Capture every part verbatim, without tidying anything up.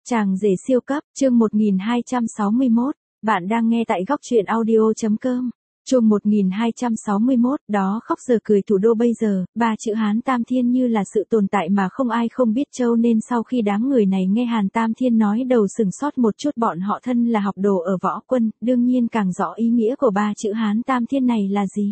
Chàng rể siêu cấp, chương một nghìn hai trăm sáu mươi mốt, bạn đang nghe tại góc truyện audio.com. Chương một nghìn hai trăm sáu mươi mốt, đó khóc giờ cười thủ đô bây giờ, ba chữ Hán Tam Thiên như là sự tồn tại mà không ai không biết châu, nên sau khi đám người này nghe Hàn Tam Thiên nói đầu sừng sót một chút. Bọn họ thân là học đồ ở võ quân, đương nhiên càng rõ ý nghĩa của ba chữ Hán Tam Thiên này là gì.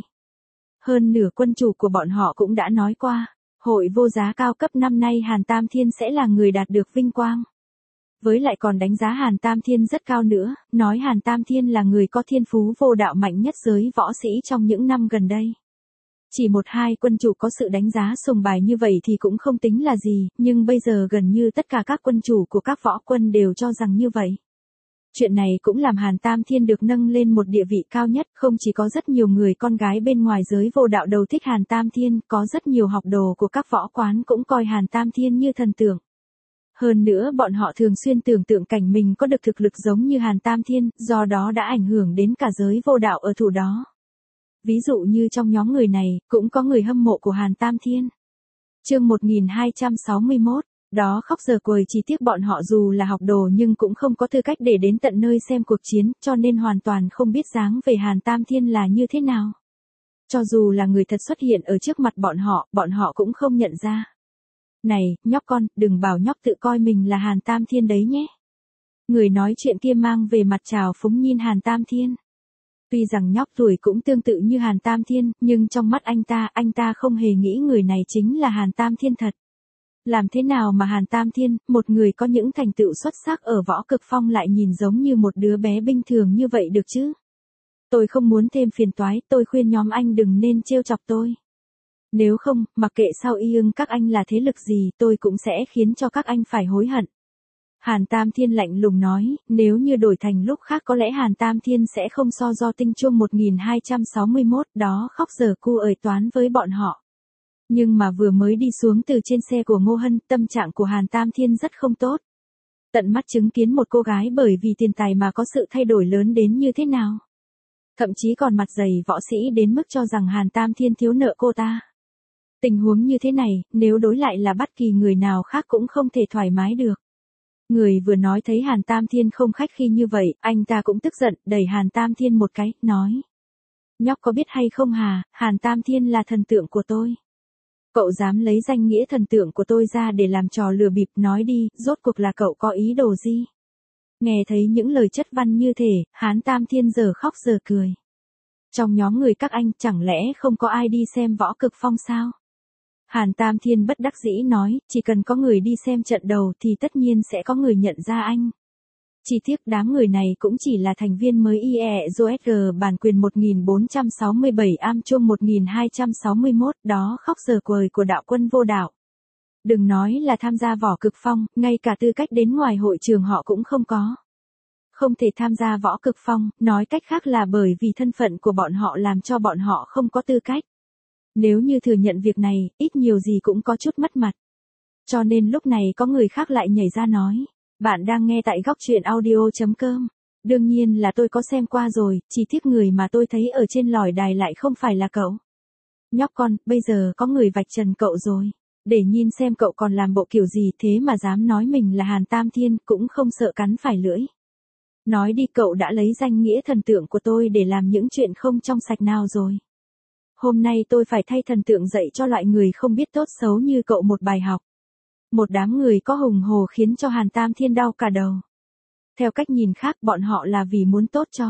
Hơn nửa quân chủ của bọn họ cũng đã nói qua, hội vô giá cao cấp năm nay Hàn Tam Thiên sẽ là người đạt được vinh quang. Với lại còn đánh giá Hàn Tam Thiên rất cao nữa, nói Hàn Tam Thiên là người có thiên phú vô đạo mạnh nhất giới võ sĩ trong những năm gần đây. Chỉ một hai quân chủ có sự đánh giá sùng bài như vậy thì cũng không tính là gì, nhưng bây giờ gần như tất cả các quân chủ của các võ quân đều cho rằng như vậy. Chuyện này cũng làm Hàn Tam Thiên được nâng lên một địa vị cao nhất, không chỉ có rất nhiều người con gái bên ngoài giới vô đạo đầu thích Hàn Tam Thiên, có rất nhiều học đồ của các võ quán cũng coi Hàn Tam Thiên như thần tượng. Hơn nữa bọn họ thường xuyên tưởng tượng cảnh mình có được thực lực giống như Hàn Tam Thiên, do đó đã ảnh hưởng đến cả giới vô đạo ở thủ đó. Ví dụ như trong nhóm người này, cũng có người hâm mộ của Hàn Tam Thiên. Chương một nghìn hai trăm sáu mươi mốt, đó khóc giờ cười, chỉ tiếc bọn họ dù là học đồ nhưng cũng không có tư cách để đến tận nơi xem cuộc chiến, cho nên hoàn toàn không biết dáng về Hàn Tam Thiên là như thế nào. Cho dù là người thật xuất hiện ở trước mặt bọn họ, bọn họ cũng không nhận ra. Này, nhóc con, đừng bảo nhóc tự coi mình là Hàn Tam Thiên đấy nhé. Người nói chuyện kia mang về mặt trào phúng nhìn Hàn Tam Thiên. Tuy rằng nhóc tuổi cũng tương tự như Hàn Tam Thiên, nhưng trong mắt anh ta, anh ta không hề nghĩ người này chính là Hàn Tam Thiên thật. Làm thế nào mà Hàn Tam Thiên, một người có những thành tựu xuất sắc ở võ cực phong lại nhìn giống như một đứa bé bình thường như vậy được chứ? Tôi không muốn thêm phiền toái, tôi khuyên nhóm anh đừng nên trêu chọc tôi. Nếu không, mặc kệ sau y ưng các anh là thế lực gì, tôi cũng sẽ khiến cho các anh phải hối hận. Hàn Tam Thiên lạnh lùng nói, nếu như đổi thành lúc khác có lẽ Hàn Tam Thiên sẽ không so do tinh chuông một nghìn hai trăm sáu mươi mốt đó khóc giờ cu ời toán với bọn họ. Nhưng mà vừa mới đi xuống từ trên xe của Ngô Hân, tâm trạng của Hàn Tam Thiên rất không tốt. Tận mắt chứng kiến một cô gái bởi vì tiền tài mà có sự thay đổi lớn đến như thế nào. Thậm chí còn mặt dày võ sĩ đến mức cho rằng Hàn Tam Thiên thiếu nợ cô ta. Tình huống như thế này, nếu đối lại là bất kỳ người nào khác cũng không thể thoải mái được. Người vừa nói thấy Hàn Tam Thiên không khách khí như vậy, anh ta cũng tức giận, đẩy Hàn Tam Thiên một cái, nói. Nhóc có biết hay không hà, Hàn Tam Thiên là thần tượng của tôi. Cậu dám lấy danh nghĩa thần tượng của tôi ra để làm trò lừa bịp, nói đi, rốt cuộc là cậu có ý đồ gì? Nghe thấy những lời chất văn như thế, Hàn Tam Thiên giờ khóc giờ cười. Trong nhóm người các anh chẳng lẽ không có ai đi xem võ cực phong sao? Hàn Tam Thiên bất đắc dĩ nói, chỉ cần có người đi xem trận đầu thì tất nhiên sẽ có người nhận ra anh. Chỉ tiếc đám người này cũng chỉ là thành viên mới i e rờ ét giê bản quyền một nghìn bốn trăm sáu mươi bảy am chuông một nghìn hai trăm sáu mươi mốt đó khóc giờ cười của đạo quân vô đạo. Đừng nói là tham gia võ cực phong, ngay cả tư cách đến ngoài hội trường họ cũng không có. Không thể tham gia võ cực phong, nói cách khác là bởi vì thân phận của bọn họ làm cho bọn họ không có tư cách. Nếu như thừa nhận việc này, ít nhiều gì cũng có chút mất mặt. Cho nên lúc này có người khác lại nhảy ra nói, bạn đang nghe tại góc truyện audio.com. Đương nhiên là tôi có xem qua rồi, chỉ tiếc người mà tôi thấy ở trên lòi đài lại không phải là cậu. Nhóc con, bây giờ có người vạch trần cậu rồi. Để nhìn xem cậu còn làm bộ kiểu gì thế mà dám nói mình là Hàn Tam Thiên, cũng không sợ cắn phải lưỡi. Nói đi, cậu đã lấy danh nghĩa thần tượng của tôi để làm những chuyện không trong sạch nào rồi. Hôm nay tôi phải thay thần tượng dạy cho loại người không biết tốt xấu như cậu một bài học. Một đám người có hùng hồ khiến cho Hàn Tam Thiên đau cả đầu. Theo cách nhìn khác, bọn họ là vì muốn tốt cho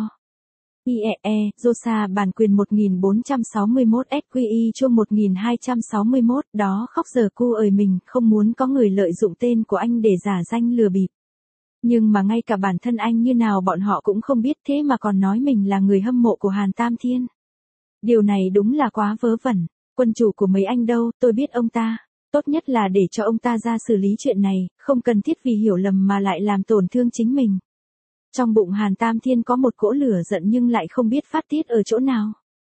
i e e, rờ ô ét a bản quyền một nghìn bốn trăm sáu mươi mốt ét quy i chuông một nghìn hai trăm sáu mươi mốt đó khóc giờ cu ời mình không muốn có người lợi dụng tên của anh để giả danh lừa bịp. Nhưng mà ngay cả bản thân anh như nào bọn họ cũng không biết, thế mà còn nói mình là người hâm mộ của Hàn Tam Thiên. Điều này đúng là quá vớ vẩn. Quân chủ của mấy anh đâu, tôi biết ông ta. Tốt nhất là để cho ông ta ra xử lý chuyện này, không cần thiết vì hiểu lầm mà lại làm tổn thương chính mình. Trong bụng Hàn Tam Thiên có một cỗ lửa giận nhưng lại không biết phát tiết ở chỗ nào.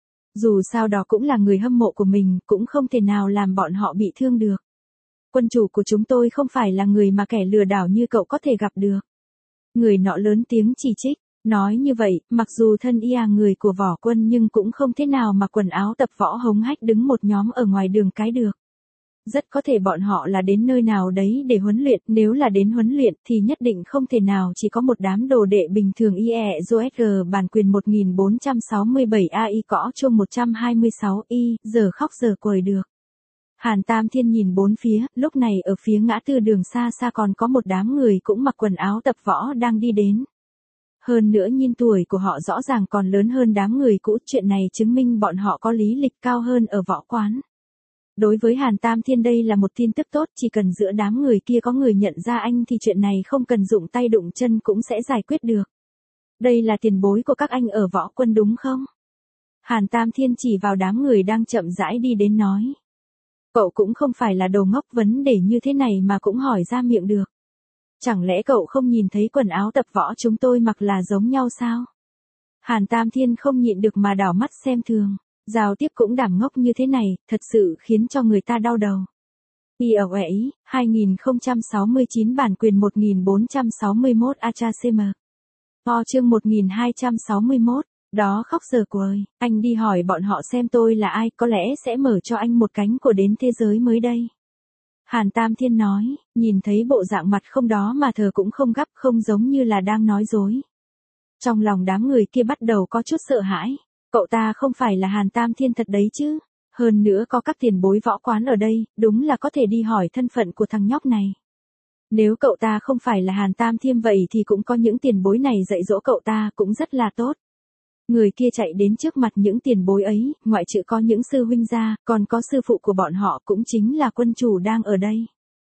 Dù sao đó cũng là người hâm mộ của mình, cũng không thể nào làm bọn họ bị thương được. Quân chủ của chúng tôi không phải là người mà kẻ lừa đảo như cậu có thể gặp được. Người nọ lớn tiếng chỉ trích. Nói như vậy, mặc dù thân y à người của võ quân nhưng cũng không thế nào mà quần áo tập võ hống hách đứng một nhóm ở ngoài đường cái được. rất có thể bọn họ là đến nơi nào đấy để huấn luyện, nếu là đến huấn luyện thì nhất định không thể nào chỉ có một đám đồ đệ bình thường. i e rờ ét rờ bản quyền một nghìn bốn trăm sáu mươi bảy a i cõ chuông một trăm hai mươi sáu y, giờ khóc giờ cười được. Hàn Tam Thiên nhìn bốn phía, lúc này ở phía ngã tư đường xa xa còn có một đám người cũng mặc quần áo tập võ đang đi đến. Hơn nữa nhìn tuổi của họ rõ ràng còn lớn hơn đám người cũ, chuyện này chứng minh bọn họ có lý lịch cao hơn ở võ quán. Đối với Hàn Tam Thiên đây là một tin tức tốt, chỉ cần giữa đám người kia có người nhận ra anh thì chuyện này không cần dụng tay đụng chân cũng sẽ giải quyết được. Đây là tiền bối của các anh ở võ quân đúng không? Hàn Tam Thiên chỉ vào đám người đang chậm rãi đi đến nói. Cậu cũng không phải là đồ ngốc, vấn đề như thế này mà cũng hỏi ra miệng được. Chẳng lẽ cậu không nhìn thấy quần áo tập võ chúng tôi mặc là giống nhau sao? Hàn Tam Thiên không nhịn được mà đảo mắt xem thường. Giao tiếp cũng đảm ngốc như thế này, thật sự khiến cho người ta đau đầu. i ở ấy, hai nghìn không trăm sáu mươi chín bản quyền một nghìn bốn trăm sáu mươi mốt Achacm. O chương một nghìn hai trăm sáu mươi mốt, đó khóc giờ cười, anh đi hỏi bọn họ xem tôi là ai, có lẽ sẽ mở cho anh một cánh cửa đến thế giới mới đây. Hàn Tam Thiên nói, nhìn thấy bộ dạng mặt không đó mà thờ cũng không gấp, không giống như là đang nói dối. Trong lòng đám người kia bắt đầu có chút sợ hãi. Cậu ta không phải là Hàn Tam Thiên thật đấy chứ? Hơn nữa có các tiền bối võ quán ở đây, đúng là có thể đi hỏi thân phận của thằng nhóc này. Nếu cậu ta không phải là Hàn Tam Thiên vậy thì cũng có những tiền bối này dạy dỗ cậu ta cũng rất là tốt. Người kia chạy đến trước mặt những tiền bối ấy, ngoại trừ có những sư huynh gia, còn có sư phụ của bọn họ cũng chính là quân chủ đang ở đây.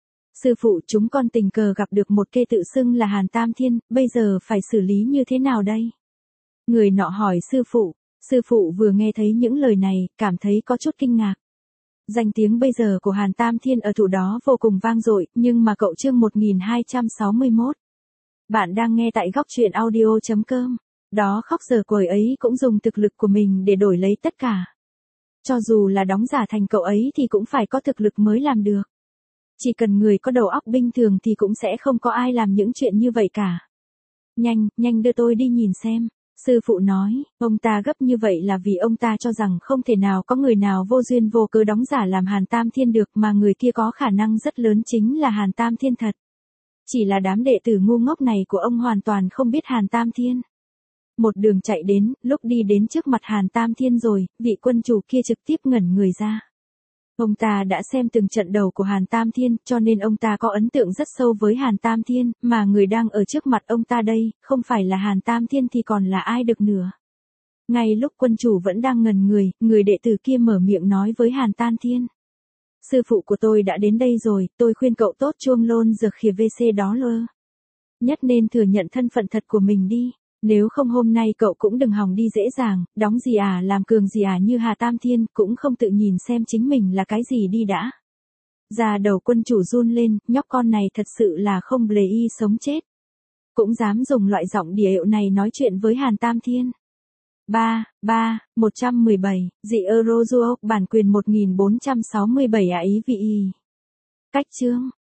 Sư phụ, chúng con tình cờ gặp được một kê tự xưng là Hàn Tam Thiên, bây giờ phải xử lý như thế nào đây? Người nọ hỏi sư phụ. Sư phụ vừa nghe thấy những lời này, cảm thấy có chút kinh ngạc. Danh tiếng bây giờ của Hàn Tam Thiên ở thủ đó vô cùng vang dội, nhưng mà cậu chương một nghìn hai trăm sáu mươi mốt. Bạn đang nghe tại góc truyện audio chấm com. Đó khóc giờ cười ấy cũng dùng thực lực của mình để đổi lấy tất cả. Cho dù là đóng giả thành cậu ấy thì cũng phải có thực lực mới làm được. Chỉ cần người có đầu óc bình thường thì cũng sẽ không có ai làm những chuyện như vậy cả. Nhanh, nhanh đưa tôi đi nhìn xem. Sư phụ nói, ông ta gấp như vậy là vì ông ta cho rằng không thể nào có người nào vô duyên vô cớ đóng giả làm Hàn Tam Thiên được, mà người kia có khả năng rất lớn chính là Hàn Tam Thiên thật. Chỉ là đám đệ tử ngu ngốc này của ông hoàn toàn không biết Hàn Tam Thiên. Một đường chạy đến, lúc đi đến trước mặt Hàn Tam Thiên rồi, vị quân chủ kia trực tiếp ngẩn người ra. Ông ta đã xem từng trận đầu của Hàn Tam Thiên, cho nên ông ta có ấn tượng rất sâu với Hàn Tam Thiên, mà người đang ở trước mặt ông ta đây, không phải là Hàn Tam Thiên thì còn là ai được nữa. Ngay lúc quân chủ vẫn đang ngẩn người, người đệ tử kia mở miệng nói với Hàn Tam Thiên. Sư phụ của tôi đã đến đây rồi, tôi khuyên cậu tốt chuông lôn dược khỉa vê xê đó lơ. Nhất nên thừa nhận thân phận thật của mình đi. Nếu không hôm nay cậu cũng đừng hòng đi dễ dàng, đóng gì à làm cường gì à như Hà Tam Thiên, cũng không tự nhìn xem chính mình là cái gì đi đã. Da đầu quân chủ run lên, nhóc con này thật sự là không lề y sống chết. Cũng dám dùng loại giọng địa hiệu này nói chuyện với Hàn Tam Thiên. ba, ba, một trăm mười bảy, dị Eurozuo, bản quyền một nghìn bốn trăm sáu mươi bảy a i vi i. Cách chương.